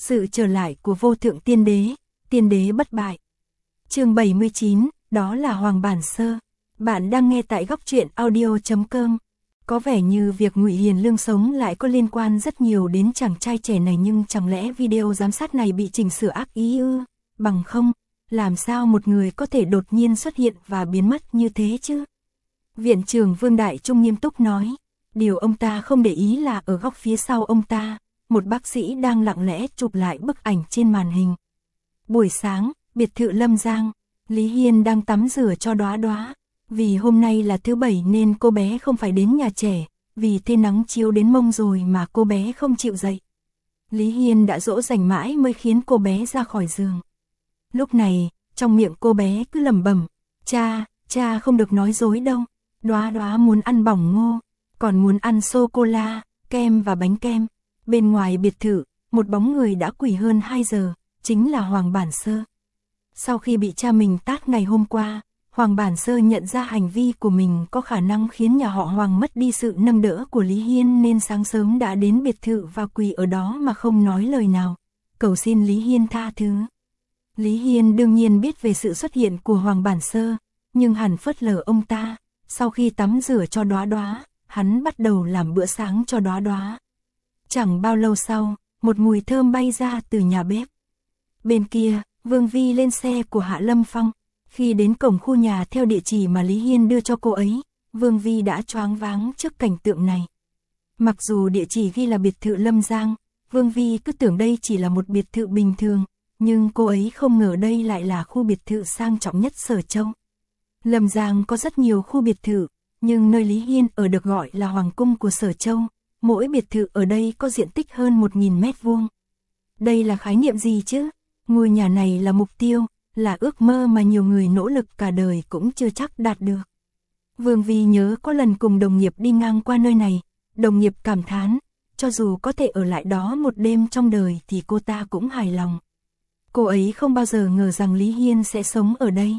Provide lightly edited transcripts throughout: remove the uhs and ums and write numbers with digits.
Sự trở lại của vô thượng tiên đế bất bại. Chương 79, đó là Hoàng Bản Sơ. Bạn đang nghe tại góc truyện audio.com. Có vẻ như việc Ngụy Hiền Lương sống lại có liên quan rất nhiều đến chàng trai trẻ này, nhưng chẳng lẽ video giám sát này bị chỉnh sửa ác ý ư? Bằng không, làm sao một người có thể đột nhiên xuất hiện và biến mất như thế chứ? Viện trưởng Vương Đại Trung nghiêm túc nói. Điều ông ta không để ý là ở góc phía sau ông ta, một bác sĩ đang lặng lẽ chụp lại bức ảnh trên màn hình. Buổi sáng, biệt thự Lâm Giang, Lý Hiên đang tắm rửa cho Đóa Đóa. Vì hôm nay là thứ Bảy nên cô bé không phải đến nhà trẻ, vì thế nắng chiếu đến mông rồi mà cô bé không chịu dậy. Lý Hiên đã dỗ dành mãi mới khiến cô bé ra khỏi giường. Lúc này, trong miệng cô bé cứ lẩm bẩm, cha không được nói dối đâu. Đóa Đóa muốn ăn bỏng ngô, còn muốn ăn sô-cô-la, kem và bánh kem. Bên ngoài biệt thự, một bóng người đã quỳ hơn 2 giờ, chính là Hoàng Bản Sơ. Sau khi bị cha mình tát ngày hôm qua, Hoàng Bản Sơ nhận ra hành vi của mình có khả năng khiến nhà họ Hoàng mất đi sự nâng đỡ của Lý Hiên, nên sáng sớm đã đến biệt thự và quỳ ở đó mà không nói lời nào, cầu xin Lý Hiên tha thứ. Lý Hiên đương nhiên biết về sự xuất hiện của Hoàng Bản Sơ, nhưng hắn phớt lờ ông ta. Sau khi tắm rửa cho Đóa Đóa, hắn bắt đầu làm bữa sáng cho Đóa Đóa. Chẳng bao lâu sau, một mùi thơm bay ra từ nhà bếp. Bên kia, Vương Vi lên xe của Hạ Lâm Phong. Khi đến cổng khu nhà theo địa chỉ mà Lý Hiên đưa cho cô ấy, Vương Vi đã choáng váng trước cảnh tượng này. Mặc dù địa chỉ ghi là biệt thự Lâm Giang, Vương Vi cứ tưởng đây chỉ là một biệt thự bình thường, nhưng cô ấy không ngờ đây lại là khu biệt thự sang trọng nhất Sở Châu. Lâm Giang có rất nhiều khu biệt thự, nhưng nơi Lý Hiên ở được gọi là Hoàng cung của Sở Châu. Mỗi biệt thự ở đây có diện tích hơn 1.000 mét vuông. Đây là khái niệm gì chứ? Ngôi nhà này là mục tiêu, là ước mơ mà nhiều người nỗ lực cả đời cũng chưa chắc đạt được. Vương Vi nhớ có lần cùng đồng nghiệp đi ngang qua nơi này, đồng nghiệp cảm thán, cho dù có thể ở lại đó một đêm trong đời thì cô ta cũng hài lòng. Cô ấy không bao giờ ngờ rằng Lý Hiên sẽ sống ở đây.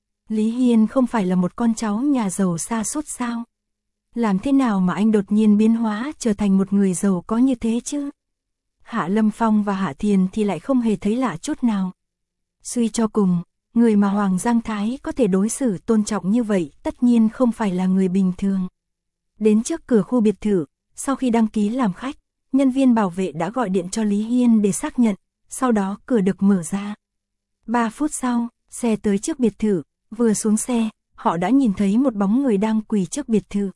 Lý Hiên không phải là một con cháu nhà giàu sa sút sao? Làm thế nào mà anh đột nhiên biến hóa trở thành một người giàu có như thế chứ? Hạ Lâm Phong và Hạ Thiền thì lại không hề thấy lạ chút nào. Suy cho cùng, người mà Hoàng Giang Thái có thể đối xử tôn trọng như vậy tất nhiên không phải là người bình thường. Đến trước cửa khu biệt thự, sau khi đăng ký làm khách, nhân viên bảo vệ đã gọi điện cho Lý Hiên để xác nhận, sau đó cửa được mở ra. 3 phút sau, xe tới trước biệt thự, vừa xuống xe, họ đã nhìn thấy một bóng người đang quỳ trước biệt thự.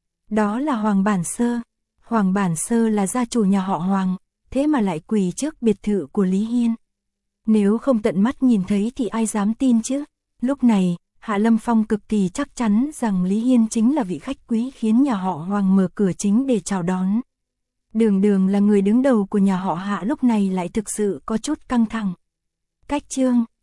Đó là Hoàng Bản Sơ. Hoàng Bản Sơ là gia chủ nhà họ Hoàng, thế mà lại quỳ trước biệt thự của Lý Hiên. Nếu không tận mắt nhìn thấy thì ai dám tin chứ? Lúc này, Hạ Lâm Phong cực kỳ chắc chắn rằng Lý Hiên chính là vị khách quý khiến nhà họ Hoàng mở cửa chính để chào đón. Đường là người đứng đầu của nhà họ Hạ, lúc này lại thực sự có chút căng thẳng. Cách chương